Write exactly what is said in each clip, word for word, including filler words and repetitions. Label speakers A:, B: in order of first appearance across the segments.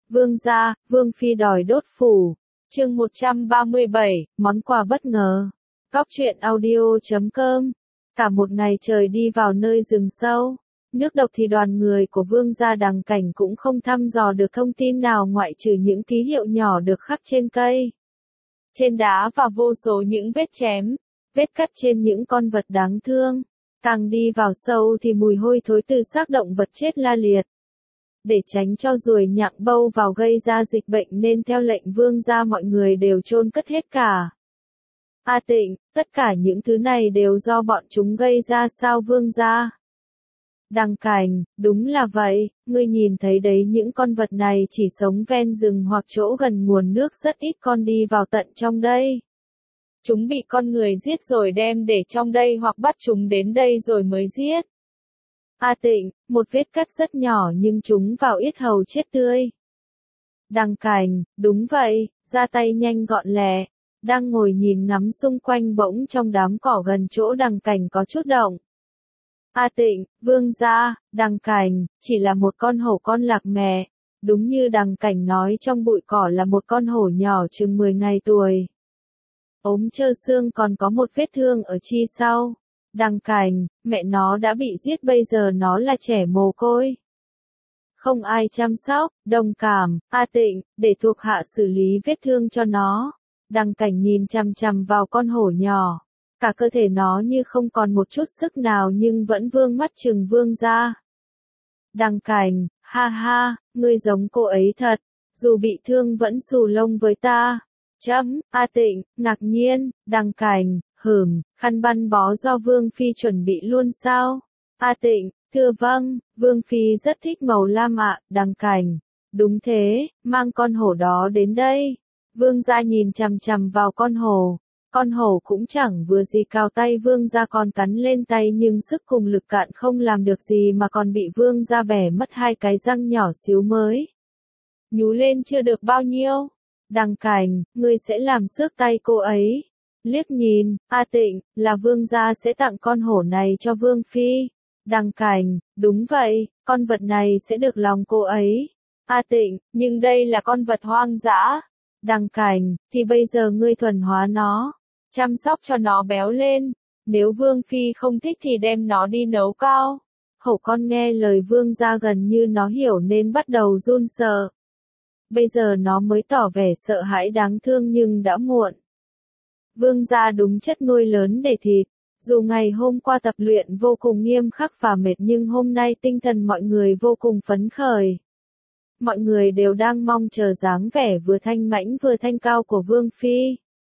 A: Vương gia, Vương phi đòi đốt phủ. Chương một trăm ba mươi bảy, món quà bất ngờ. Cóc truyện audio chấm com. Cả một ngày trời đi vào nơi rừng sâu, nước độc thì đoàn người của Vương gia Đằng Cảnh cũng không thăm dò được thông tin nào ngoại trừ những ký hiệu nhỏ được khắc trên cây, trên đá và vô số những vết chém, vết cắt trên những con vật đáng thương. Càng đi vào sâu thì mùi hôi thối từ xác động vật chết la liệt. Để tránh cho ruồi nhặng bâu vào gây ra dịch bệnh nên theo lệnh Vương gia mọi người đều chôn cất hết cả. A Tịnh, tất cả những thứ này đều do bọn chúng gây ra sao Vương gia? Đằng Cảnh, đúng là vậy, ngươi nhìn thấy đấy, những con vật này chỉ sống ven rừng hoặc chỗ gần nguồn nước, rất ít con đi vào tận trong đây. Chúng bị con người giết rồi đem để trong đây hoặc bắt chúng đến đây rồi mới giết. A Tịnh, một vết cắt rất nhỏ nhưng chúng vào yết hầu chết tươi. Đằng Cảnh, đúng vậy, ra tay nhanh gọn lẹ. Đang ngồi nhìn ngắm xung quanh bỗng trong đám cỏ gần chỗ Đằng Cảnh có chút động. A Tịnh, Vương gia, Đằng Cảnh, chỉ là một con hổ con lạc mẹ. Đúng như Đằng Cảnh nói, trong bụi cỏ là một con hổ nhỏ chừng mười ngày tuổi. Ốm trơ xương, còn có một vết thương ở chi sau. Đằng Cảnh, mẹ nó đã bị giết, bây giờ nó là trẻ mồ côi. Không ai chăm sóc, đồng cảm. A Tịnh, để thuộc hạ xử lý vết thương cho nó. Đằng Cảnh nhìn chằm chằm vào con hổ nhỏ. Cả cơ thể nó như không còn một chút sức nào nhưng vẫn vương mắt trừng Vương gia. Đằng Cảnh, ha ha, ngươi giống cô ấy thật. Dù bị thương vẫn xù lông với ta. Chấm, A Tịnh, ngạc nhiên. Đằng Cảnh, hửm, khăn băng bó do Vương phi chuẩn bị luôn sao? A Tịnh, thưa vâng, Vương phi rất thích màu lam ạ. Đằng Cảnh, đúng thế, mang con hổ đó đến đây. Vương gia nhìn chằm chằm vào con hổ. Con hổ cũng chẳng vừa gì cào tay Vương gia, còn cắn lên tay nhưng sức cùng lực cạn không làm được gì mà còn bị Vương gia bẻ mất hai cái răng nhỏ xíu mới nhú lên chưa được bao nhiêu. Đằng Cảnh, ngươi sẽ làm xước tay cô ấy. Liếc nhìn, A Tịnh, là Vương gia sẽ tặng con hổ này cho Vương phi. Đằng Cảnh, đúng vậy, con vật này sẽ được lòng cô ấy. A Tịnh, nhưng đây là con vật hoang dã. Đằng Cảnh, thì bây giờ ngươi thuần hóa nó, chăm sóc cho nó béo lên. Nếu Vương phi không thích thì đem nó đi nấu cao. Hổ con nghe lời Vương gia gần như nó hiểu nên bắt đầu run sợ. Bây giờ nó mới tỏ vẻ sợ hãi đáng thương nhưng đã muộn. Vương gia đúng chất nuôi lớn để thịt. Dù ngày hôm qua tập luyện vô cùng nghiêm khắc và mệt nhưng hôm nay tinh thần mọi người vô cùng phấn khởi. Mọi người đều đang mong chờ dáng vẻ vừa thanh mãnh vừa thanh cao của Vương phi.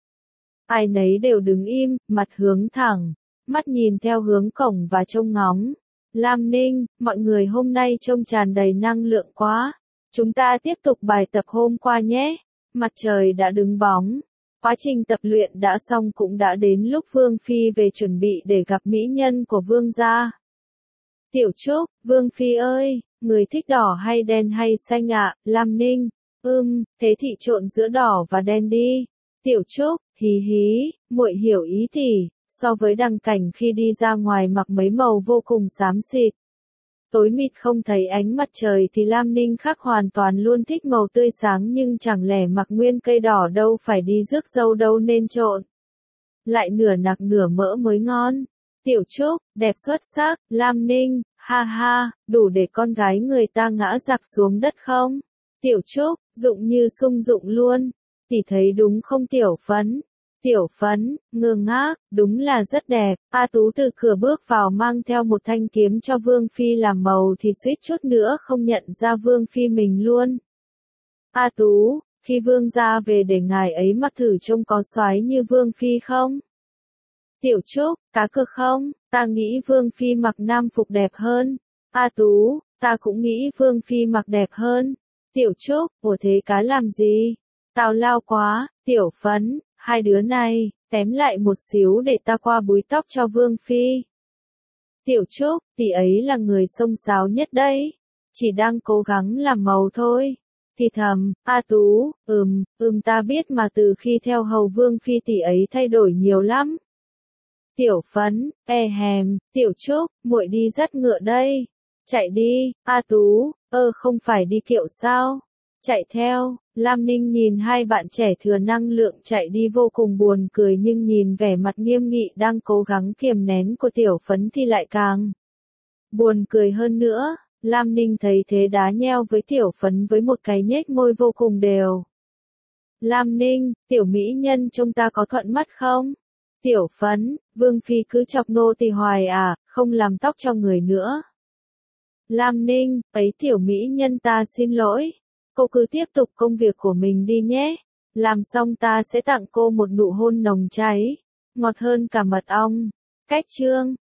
A: Ai nấy đều đứng im, mặt hướng thẳng, mắt nhìn theo hướng cổng và trông ngóng. Lam Ninh, mọi người hôm nay trông tràn đầy năng lượng quá. Chúng ta tiếp tục bài tập hôm qua nhé. Mặt trời đã đứng bóng. Quá trình tập luyện đã xong, cũng đã đến lúc Vương phi về chuẩn bị để gặp mỹ nhân của Vương gia. Tiểu Trúc, Vương phi ơi, người thích đỏ hay đen hay xanh ạ? Lam Ninh, ưm, thế thì trộn giữa đỏ và đen đi. Tiểu Trúc, hí hí, muội hiểu ý tỷ. So với Đằng Cảnh khi đi ra ngoài mặc mấy màu vô cùng xám xịt, tối mịt không thấy ánh mặt trời, thì Lam Ninh khác hoàn toàn luôn thích màu tươi sáng, nhưng chẳng lẽ mặc nguyên cây đỏ đâu, phải đi rước dâu đâu nên trộn. Lại nửa nạc nửa mỡ mới ngon. Tiểu Trúc, đẹp xuất sắc. Lam Ninh, ha ha, đủ để con gái người ta ngã rạp xuống đất không? Tiểu Trúc, dụng như sung dụng luôn. Tỷ thấy đúng không Tiểu Phấn? Tiểu Phấn, ngơ ngác, đúng là rất đẹp. A Tú từ cửa bước vào mang theo một thanh kiếm cho Vương phi làm màu thì suýt chút nữa không nhận ra Vương phi mình luôn. A Tú, khi Vương gia về để ngài ấy mặc thử trông có soái như Vương phi không? Tiểu Trúc, cá cược không? Ta nghĩ Vương phi mặc nam phục đẹp hơn. A Tú, ta cũng nghĩ Vương phi mặc đẹp hơn. Tiểu Trúc, ủa thế cá làm gì? Tào lao quá. Tiểu Phấn, hai đứa này, tém lại một xíu để ta qua búi tóc cho Vương phi. Tiểu Trúc, tỷ ấy là người xông xáo nhất đấy. Chỉ đang cố gắng làm màu thôi. Thì thầm, A Tú, ừm, ừm ta biết mà, từ khi theo hầu Vương phi tỷ ấy thay đổi nhiều lắm. Tiểu Phấn, e hèm. Tiểu Trúc, muội đi dắt ngựa đây. Chạy đi. A Tú, ơ không phải đi kiệu sao? chạy theo. Lam Ninh nhìn hai bạn trẻ thừa năng lượng chạy đi vô cùng buồn cười, nhưng nhìn vẻ mặt nghiêm nghị đang cố gắng kiềm nén của Tiểu Phấn thì lại càng buồn cười hơn nữa. Lam Ninh thấy thế đá nheo với Tiểu Phấn với một cái nhếch môi vô cùng đều. Lam Ninh, tiểu mỹ nhân trông ta có thuận mắt không? Tiểu Phấn, Vương Phi cứ chọc nô tỳ hoài à, không làm tóc cho người nữa. Lam Ninh, ấy tiểu mỹ nhân ta xin lỗi. Cô cứ tiếp tục công việc của mình đi nhé. Làm xong ta sẽ tặng cô một nụ hôn nồng cháy, ngọt hơn cả mật ong. Cách chương